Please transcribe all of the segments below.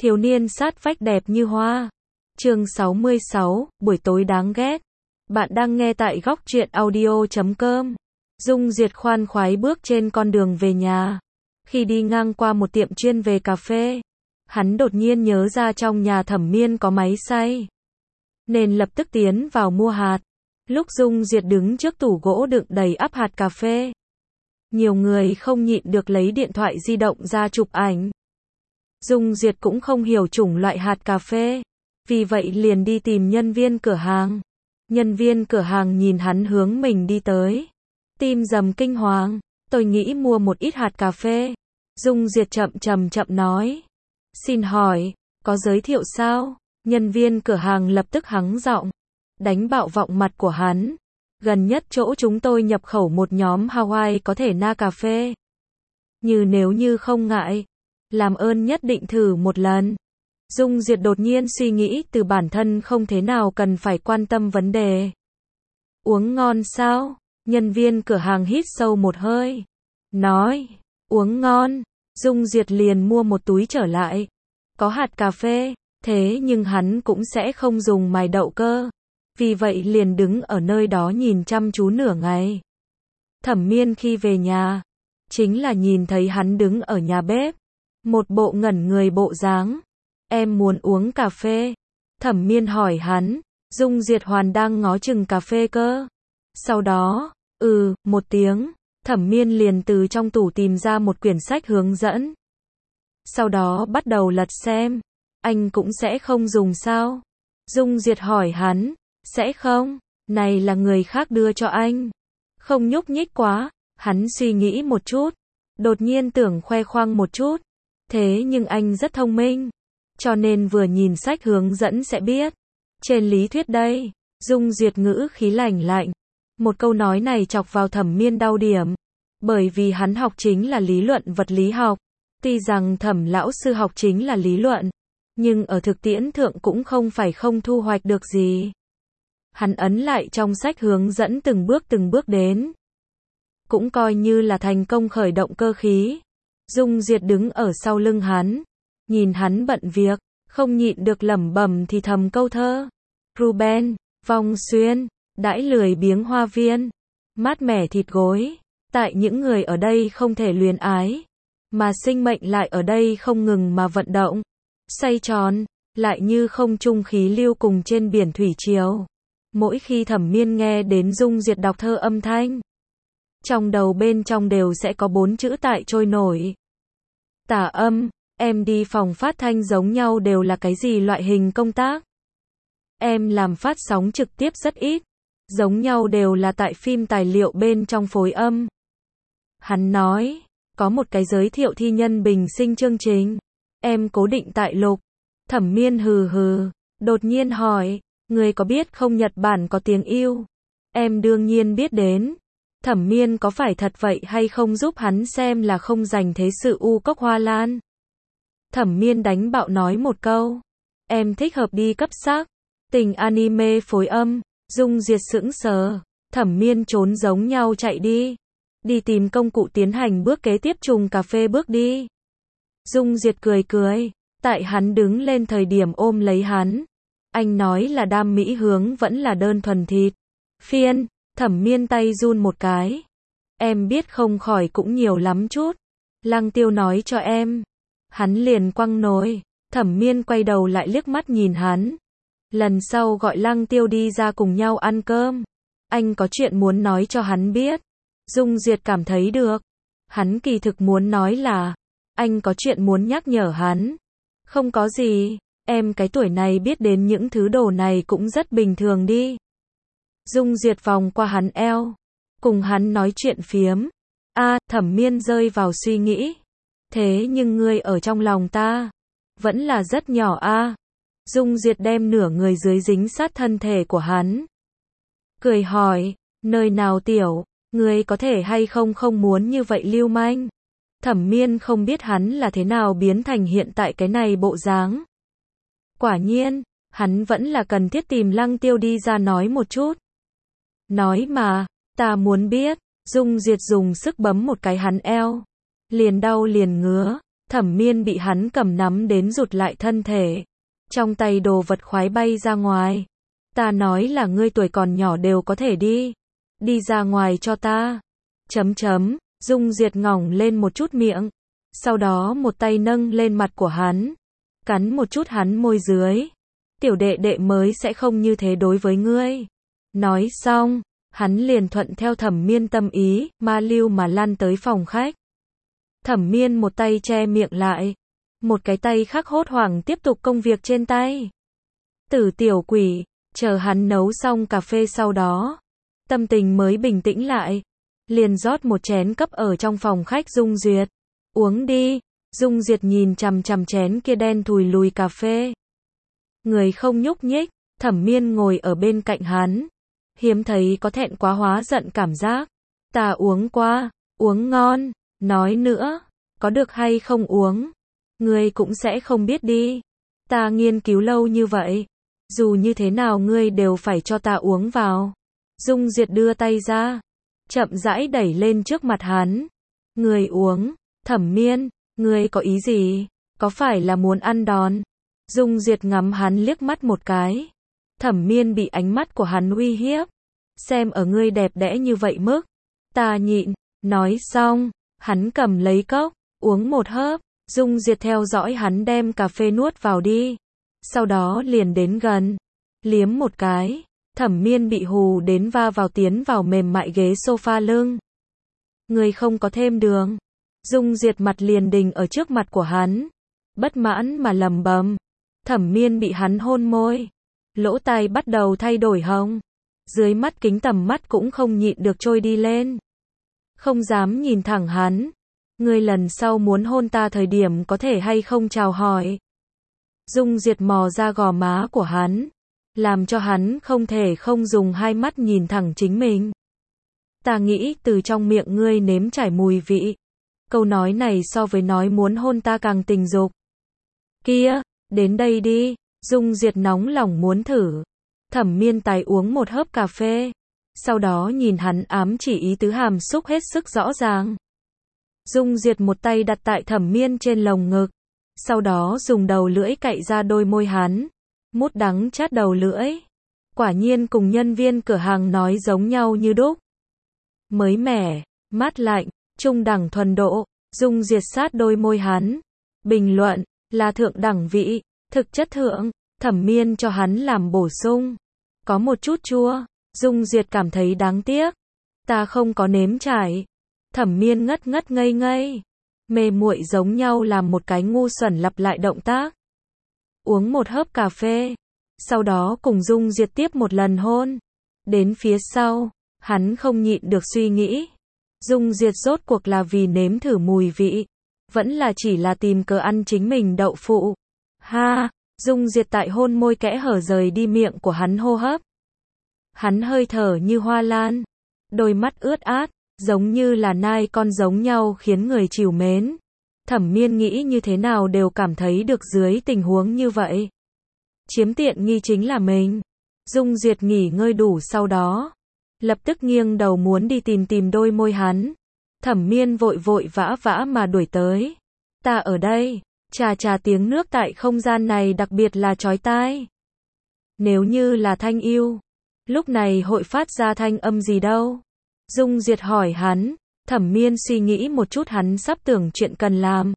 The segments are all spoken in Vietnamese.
Thiếu niên sát vách đẹp như hoa. Chương 66, buổi tối đáng ghét. Bạn đang nghe tại góc truyện audio.com. Dung Duyệt khoan khoái bước trên con đường về nhà. Khi đi ngang qua một tiệm chuyên về cà phê, hắn đột nhiên nhớ ra trong nhà Thẩm Miên có máy xay, nên lập tức tiến vào mua hạt. Lúc Dung Duyệt đứng trước tủ gỗ đựng đầy ắp hạt cà phê, nhiều người không nhịn được lấy điện thoại di động ra chụp ảnh. Dung Duyệt cũng không hiểu chủng loại hạt cà phê, vì vậy liền đi tìm nhân viên cửa hàng. Nhân viên cửa hàng nhìn hắn hướng mình đi tới, tim rầm kinh hoàng. Tôi nghĩ mua một ít hạt cà phê. Dung Duyệt chậm nói. Xin hỏi, có giới thiệu sao? Nhân viên cửa hàng lập tức hắng giọng, đánh bạo vọng mặt của hắn. Gần nhất chỗ chúng tôi nhập khẩu một nhóm Hawaii có thể na cà phê. Nếu như không ngại, làm ơn nhất định thử một lần. Dung Duyệt đột nhiên suy nghĩ từ bản thân không thế nào cần phải quan tâm vấn đề. Uống ngon sao? Nhân viên cửa hàng hít sâu một hơi, nói, uống ngon. Dung Duyệt liền mua một túi trở lại. Có hạt cà phê, thế nhưng hắn cũng sẽ không dùng mài đậu cơ. Vì vậy liền đứng ở nơi đó nhìn chăm chú nửa ngày. Thẩm Miên khi về nhà, chính là nhìn thấy hắn đứng ở nhà bếp, một bộ ngẩn người bộ dáng. Em muốn uống cà phê. Thẩm Miên hỏi hắn. Dung Duyệt hoàn đang ngó chừng cà phê cơ. Sau đó, một tiếng, Thẩm Miên liền từ trong tủ tìm ra một quyển sách hướng dẫn. Sau đó bắt đầu lật xem. Anh cũng sẽ không dùng sao? Dung Duyệt hỏi hắn. Sẽ không, này là người khác đưa cho anh. Không nhúc nhích quá. Hắn suy nghĩ một chút, đột nhiên tưởng khoe khoang một chút. Thế nhưng anh rất thông minh, cho nên vừa nhìn sách hướng dẫn sẽ biết. Trên lý thuyết đây. Dung Duyệt ngữ khí lạnh lạnh. Một câu nói này chọc vào Thẩm Miên đau điểm. Bởi vì hắn học chính là lý luận vật lý học. Tuy rằng Thẩm lão sư học chính là lý luận, nhưng ở thực tiễn thượng cũng không phải không thu hoạch được gì. Hắn ấn lại trong sách hướng dẫn từng bước đến, cũng coi như là thành công khởi động cơ khí. Dung Duyệt đứng ở sau lưng hắn, nhìn hắn bận việc, không nhịn được lẩm bẩm thì thầm câu thơ. Ruben, vòng xuyên, đãi lười biếng hoa viên, mát mẻ thịt gối. Tại những người ở đây không thể luyến ái, mà sinh mệnh lại ở đây không ngừng mà vận động, xoay tròn, lại như không trung khí lưu cùng trên biển thủy triều. Mỗi khi Thẩm Miên nghe đến Dung Duyệt đọc thơ âm thanh, trong đầu bên trong đều sẽ có 4 chữ tại trôi nổi. Tả âm, em đi phòng phát thanh giống nhau đều là cái gì loại hình công tác? Em làm phát sóng trực tiếp rất ít, giống nhau đều là tại phim tài liệu bên trong phối âm. Hắn nói, có một cái giới thiệu thi nhân bình sinh chương trình, em cố định tại Lục. Thẩm Miên hừ, đột nhiên hỏi, người có biết không Nhật Bản có tiếng yêu? Em đương nhiên biết đến. Thẩm Miên có phải thật vậy hay không giúp hắn xem là không dành thế sự U Cốc Hoa Lan. Thẩm Miên đánh bạo nói một câu, em thích hợp đi cấp sắc, tình anime phối âm. Dung Duyệt sững sờ. Thẩm Miên trốn giống nhau chạy đi. Đi tìm công cụ tiến hành bước kế tiếp trùng cà phê bước đi. Dung Duyệt cười, tại hắn đứng lên thời điểm ôm lấy hắn. Anh nói là đam mỹ hướng vẫn là đơn thuần thịt phiên. Thẩm Miên tay run một cái. Em biết không khỏi cũng nhiều lắm chút. Lăng Tiêu nói cho em. Hắn liền quăng nồi. Thẩm Miên quay đầu lại liếc mắt nhìn hắn. Lần sau gọi Lăng Tiêu đi ra cùng nhau ăn cơm. Anh có chuyện muốn nói cho hắn biết. Dung Duyệt cảm thấy được. Hắn kỳ thực muốn nói là, anh có chuyện muốn nhắc nhở hắn. Không có gì, em cái tuổi này biết đến những thứ đồ này cũng rất bình thường đi. Dung Duyệt vòng qua hắn eo, cùng hắn nói chuyện phiếm. Thẩm Miên rơi vào suy nghĩ. Thế nhưng ngươi ở trong lòng ta, vẫn là rất nhỏ Dung Duyệt đem nửa người dưới dính sát thân thể của hắn. Cười hỏi, nơi nào tiểu, ngươi có thể hay không muốn như vậy lưu manh. Thẩm Miên không biết hắn là thế nào biến thành hiện tại cái này bộ dáng. Quả nhiên, hắn vẫn là cần thiết tìm Lăng Tiêu đi ra nói một chút. Nói mà, ta muốn biết. Dung Duyệt dùng sức bấm một cái hắn eo. Liền đau liền ngứa. Thẩm Miên bị hắn cầm nắm đến rụt lại thân thể. Trong tay đồ vật khoái bay ra ngoài. Ta nói là ngươi tuổi còn nhỏ đều có thể đi. Đi ra ngoài cho ta. Dung Diệt ngỏng lên một chút miệng. Sau đó một tay nâng lên mặt của hắn. Cắn một chút hắn môi dưới. Tiểu đệ đệ mới sẽ không như thế đối với ngươi. Nói xong, hắn liền thuận theo Thẩm Miên tâm ý, ma lưu mà lăn tới phòng khách. Thẩm Miên một tay che miệng lại. Một cái tay khác hốt hoảng tiếp tục công việc trên tay. Tử tiểu quỷ, chờ hắn nấu xong cà phê sau đó. Tâm tình mới bình tĩnh lại. Liền rót một chén cấp ở trong phòng khách Dung Duyệt. Uống đi. Dung Diệt nhìn chằm chằm chén kia đen thùi lùi cà phê. Người không nhúc nhích, Thẩm Miên ngồi ở bên cạnh hắn. Hiếm thấy có thẹn quá hóa giận cảm giác. Ta uống qua, uống ngon, nói nữa, có được hay không uống? Ngươi cũng sẽ không biết đi. Ta nghiên cứu lâu như vậy. Dù như thế nào ngươi đều phải cho ta uống vào. Dung Diệt đưa tay ra. Chậm rãi đẩy lên trước mặt hắn. Ngươi uống, Thẩm Miên, ngươi có ý gì? Có phải là muốn ăn đòn? Dung Diệt ngắm hắn liếc mắt một cái. Thẩm Miên bị ánh mắt của hắn uy hiếp. Xem ở ngươi đẹp đẽ như vậy mức. Ta nhịn. Nói xong, hắn cầm lấy cốc, uống một hớp. Dung Diệt theo dõi hắn đem cà phê nuốt vào đi. Sau đó liền đến gần. Liếm một cái. Thẩm Miên bị hù đến va vào tiến vào mềm mại ghế sofa lưng. Ngươi không có thêm đường. Dung Diệt mặt liền đình ở trước mặt của hắn. Bất mãn mà lầm bầm. Thẩm Miên bị hắn hôn môi. Lỗ tai bắt đầu thay đổi hồng. Dưới mắt kính tầm mắt cũng không nhịn được trôi đi lên. Không dám nhìn thẳng hắn. Ngươi lần sau muốn hôn ta thời điểm có thể hay không chào hỏi. Dung Diệt mò ra gò má của hắn. Làm cho hắn không thể không dùng hai mắt nhìn thẳng chính mình. Ta nghĩ từ trong miệng ngươi nếm trải mùi vị. Câu nói này so với nói muốn hôn ta càng tình dục. Kia, đến đây đi. Dung Diệt nóng lòng muốn thử. Thẩm Miên tài uống một hớp cà phê. Sau đó nhìn hắn ám chỉ ý tứ hàm xúc hết sức rõ ràng. Dung Diệt một tay đặt tại Thẩm Miên trên lồng ngực. Sau đó dùng đầu lưỡi cạy ra đôi môi hắn. Mút đắng chát đầu lưỡi. Quả nhiên cùng nhân viên cửa hàng nói giống nhau như đúc. Mới mẻ, mát lạnh, trung đẳng thuần độ. Dung Diệt sát đôi môi hắn. Bình luận, là thượng đẳng vị, thực chất thượng. Thẩm Miên cho hắn làm bổ sung. Có một chút chua. Dung Diệt cảm thấy đáng tiếc. Ta không có nếm trải. Thẩm Miên ngất ngất ngây ngây. Mê muội giống nhau làm một cái ngu xuẩn lặp lại động tác. Uống một hớp cà phê. Sau đó cùng Dung Diệt tiếp một lần hôn. Đến phía sau, hắn không nhịn được suy nghĩ. Dung Diệt rốt cuộc là vì nếm thử mùi vị. Vẫn là chỉ là tìm cớ ăn chính mình đậu phụ. Ha, Dung Diệt tại hôn môi kẽ hở rời đi miệng của hắn hô hấp. Hắn hơi thở như hoa lan. Đôi mắt ướt át, giống như là nai con giống nhau khiến người trìu mến. Thẩm Miên nghĩ như thế nào đều cảm thấy được dưới tình huống như vậy. Chiếm tiện nghi chính là mình. Dung Diệt nghỉ ngơi đủ sau đó. Lập tức nghiêng đầu muốn đi tìm đôi môi hắn. Thẩm Miên vội vội vã vã mà đuổi tới. Ta ở đây. Chà tiếng nước tại không gian này đặc biệt là chói tai. Nếu như là thanh yêu. Lúc này hội phát ra thanh âm gì đâu? Dung Diệt hỏi hắn. Thẩm Miên suy nghĩ một chút hắn sắp tưởng chuyện cần làm.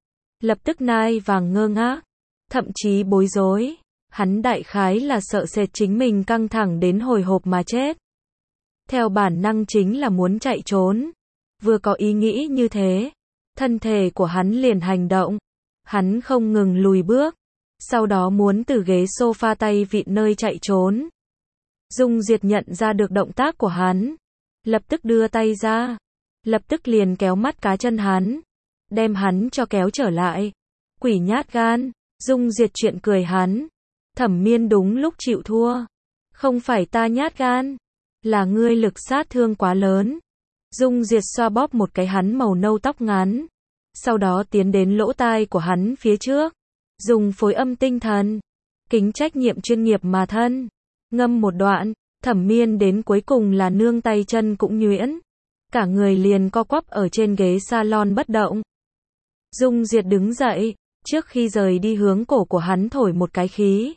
Lập tức nai vàng ngơ ngác. Thậm chí bối rối. Hắn đại khái là sợ sệt chính mình căng thẳng đến hồi hộp mà chết. Theo bản năng chính là muốn chạy trốn. Vừa có ý nghĩ như thế. Thân thể của hắn liền hành động. Hắn không ngừng lùi bước. Sau đó muốn từ ghế sofa tay vịn nơi chạy trốn. Dung Diệt nhận ra được động tác của hắn. Lập tức đưa tay ra. Lập tức liền kéo mắt cá chân hắn. Đem hắn cho kéo trở lại. Quỷ nhát gan. Dung Diệt chuyện cười hắn. Thẩm Miên đúng lúc chịu thua. Không phải ta nhát gan. Là ngươi lực sát thương quá lớn. Dung Diệt xoa bóp một cái hắn màu nâu tóc ngắn. Sau đó tiến đến lỗ tai của hắn phía trước. Dùng phối âm tinh thần. Kính trách nhiệm chuyên nghiệp mà thân. Ngâm một đoạn. Thẩm Miên đến cuối cùng là nương tay chân cũng nhuyễn. Cả người liền co quắp ở trên ghế salon bất động. Dung Diệt đứng dậy, trước khi rời đi hướng cổ của hắn thổi một cái khí.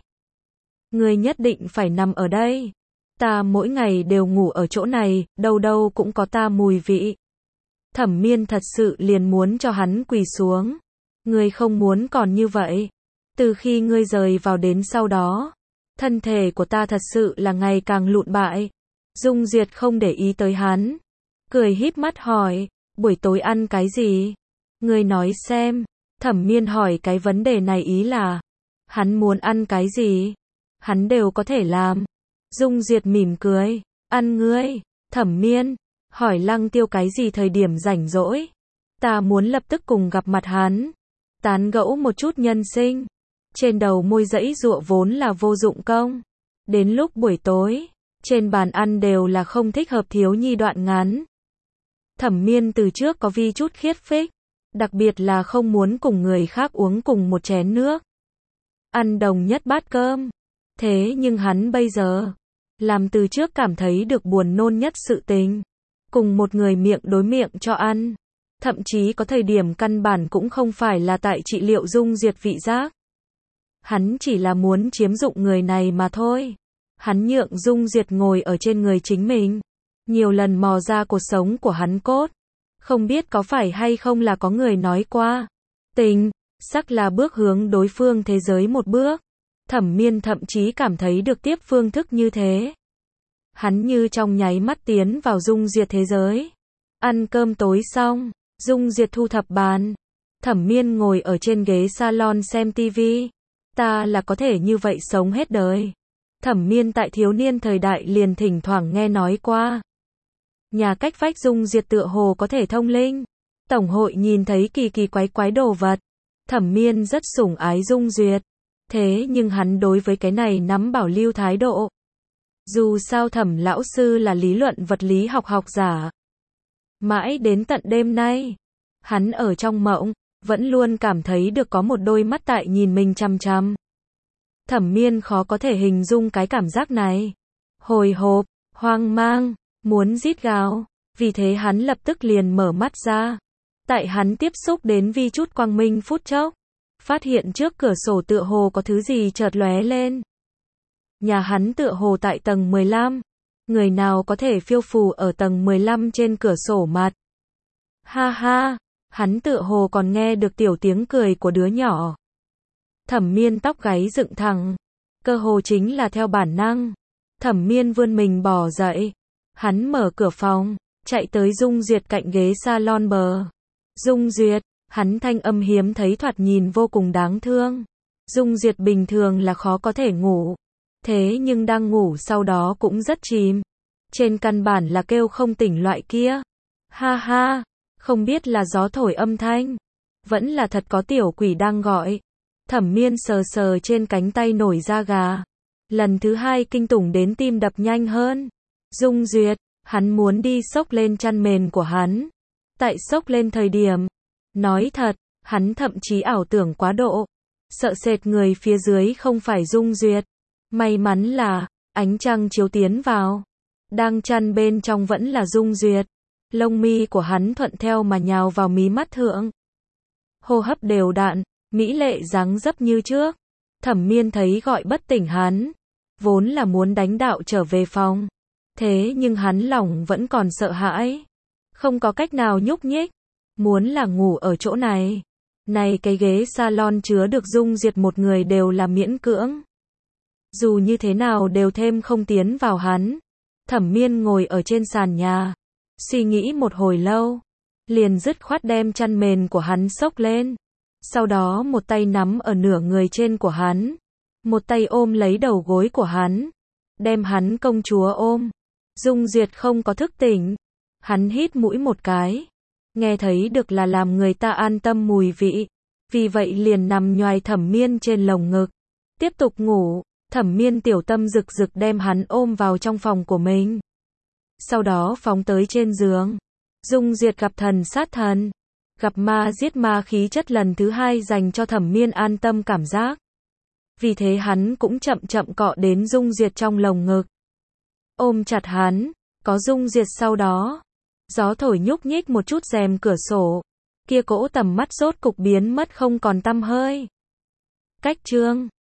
Ngươi nhất định phải nằm ở đây. Ta mỗi ngày đều ngủ ở chỗ này, đâu đâu cũng có ta mùi vị. Thẩm Miên thật sự liền muốn cho hắn quỳ xuống. Ngươi không muốn còn như vậy. Từ khi ngươi rời vào đến sau đó, thân thể của ta thật sự là ngày càng lụn bại. Dung Diệt không để ý tới hắn, cười híp mắt hỏi, buổi tối ăn cái gì? Ngươi nói xem. Thẩm Miên hỏi cái vấn đề này ý là, hắn muốn ăn cái gì? Hắn đều có thể làm. Dung Diệt mỉm cười, ăn ngươi. Thẩm Miên hỏi Lăng Tiêu cái gì thời điểm rảnh rỗi. Ta muốn lập tức cùng gặp mặt hắn, tán gẫu một chút nhân sinh. Trên đầu môi giãy giụa vốn là vô dụng công. Đến lúc buổi tối, trên bàn ăn đều là không thích hợp thiếu nhi đoạn ngắn. Thẩm Miên từ trước có vi chút khiết phích, đặc biệt là không muốn cùng người khác uống cùng một chén nước, ăn đồng nhất bát cơm. Thế nhưng hắn bây giờ, làm từ trước cảm thấy được buồn nôn nhất sự tình, cùng một người miệng đối miệng cho ăn. Thậm chí có thời điểm căn bản cũng không phải là tại trị liệu Dung Diệt vị giác. Hắn chỉ là muốn chiếm dụng người này mà thôi. Hắn nhượng Dung Diệt ngồi ở trên người chính mình, nhiều lần mò ra cuộc sống của hắn cốt. Không biết có phải hay không là có người nói qua, tình, sắc là bước hướng đối phương thế giới một bước. Thẩm Miên thậm chí cảm thấy được tiếp phương thức như thế. Hắn như trong nháy mắt tiến vào Dung Diệt thế giới. Ăn cơm tối xong, Dung Diệt thu thập bàn. Thẩm Miên ngồi ở trên ghế salon xem tivi. Ta là có thể như vậy sống hết đời. Thẩm Miên tại thiếu niên thời đại liền thỉnh thoảng nghe nói qua. Nhà cách vách Dung Diệt tựa hồ có thể thông linh. Tổng hội nhìn thấy kỳ kỳ quái quái đồ vật. Thẩm Miên rất sủng ái Dung Diệt. Thế nhưng hắn đối với cái này nắm bảo lưu thái độ. Dù sao Thẩm lão sư là lý luận vật lý học giả. Mãi đến tận đêm nay, hắn ở trong mộng, vẫn luôn cảm thấy được có một đôi mắt tại nhìn mình chằm chằm. Thẩm Miên khó có thể hình dung cái cảm giác này. Hồi hộp, hoang mang, muốn rít gào. Vì thế hắn lập tức liền mở mắt ra. Tại hắn tiếp xúc đến vi chút quang minh phút chốc, phát hiện trước cửa sổ tựa hồ có thứ gì chợt lóe lên. Nhà hắn tựa hồ tại tầng 15. Người nào có thể phiêu phù ở tầng 15 trên cửa sổ mặt. Ha ha, hắn tựa hồ còn nghe được tiểu tiếng cười của đứa nhỏ. Thẩm Miên tóc gáy dựng thẳng, cơ hồ chính là theo bản năng. Thẩm Miên vươn mình bò dậy. Hắn mở cửa phòng, chạy tới Dung Diệt cạnh ghế salon bờ. Dung Diệt, hắn thanh âm hiếm thấy thoạt nhìn vô cùng đáng thương. Dung Diệt bình thường là khó có thể ngủ. Thế nhưng đang ngủ sau đó cũng rất chìm. Trên căn bản là kêu không tỉnh loại kia. Ha ha, không biết là gió thổi âm thanh, vẫn là thật có tiểu quỷ đang gọi. Thẩm Miên sờ sờ trên cánh tay nổi da gà. Lần thứ hai kinh tủng đến tim đập nhanh hơn. Dung Duyệt, hắn muốn đi xốc lên chăn mền của hắn. Tại xốc lên thời điểm, nói thật, hắn thậm chí ảo tưởng quá độ. Sợ sệt người phía dưới không phải Dung Duyệt. May mắn là, ánh trăng chiếu tiến vào. Đang chăn bên trong vẫn là Dung Duyệt. Lông mi của hắn thuận theo mà nhào vào mí mắt thượng. Hô hấp đều đặn, mỹ lệ dáng dấp như trước. Thẩm Miên thấy gọi bất tỉnh hắn. Vốn là muốn đánh đạo trở về phòng. Thế nhưng hắn lòng vẫn còn sợ hãi. Không có cách nào nhúc nhích. Muốn là ngủ ở chỗ này. Này cái ghế salon chứa được Dung Diệt một người đều là miễn cưỡng. Dù như thế nào đều thêm không tiến vào hắn. Thẩm Miên ngồi ở trên sàn nhà. Suy nghĩ một hồi lâu. Liền dứt khoát đem chăn mền của hắn xốc lên. Sau đó một tay nắm ở nửa người trên của hắn. Một tay ôm lấy đầu gối của hắn. Đem hắn công chúa ôm. Dung Diệt không có thức tỉnh. Hắn hít mũi một cái. Nghe thấy được là làm người ta an tâm mùi vị. Vì vậy liền nằm nhoài Thẩm Miên trên lồng ngực. Tiếp tục ngủ. Thẩm Miên tiểu tâm rực rực đem hắn ôm vào trong phòng của mình. Sau đó phóng tới trên giường. Dung Diệt gặp thần sát thần. Gặp ma giết ma khí chất lần thứ hai dành cho Thẩm Miên an tâm cảm giác. Vì thế hắn cũng chậm chậm cọ đến Dung Diệt trong lồng ngực. Ôm chặt hắn, có Dung Diệt sau đó. Gió thổi nhúc nhích một chút rèm cửa sổ. kia cỗ tầm mắt rốt cục biến mất không còn tăm hơi. Cách chương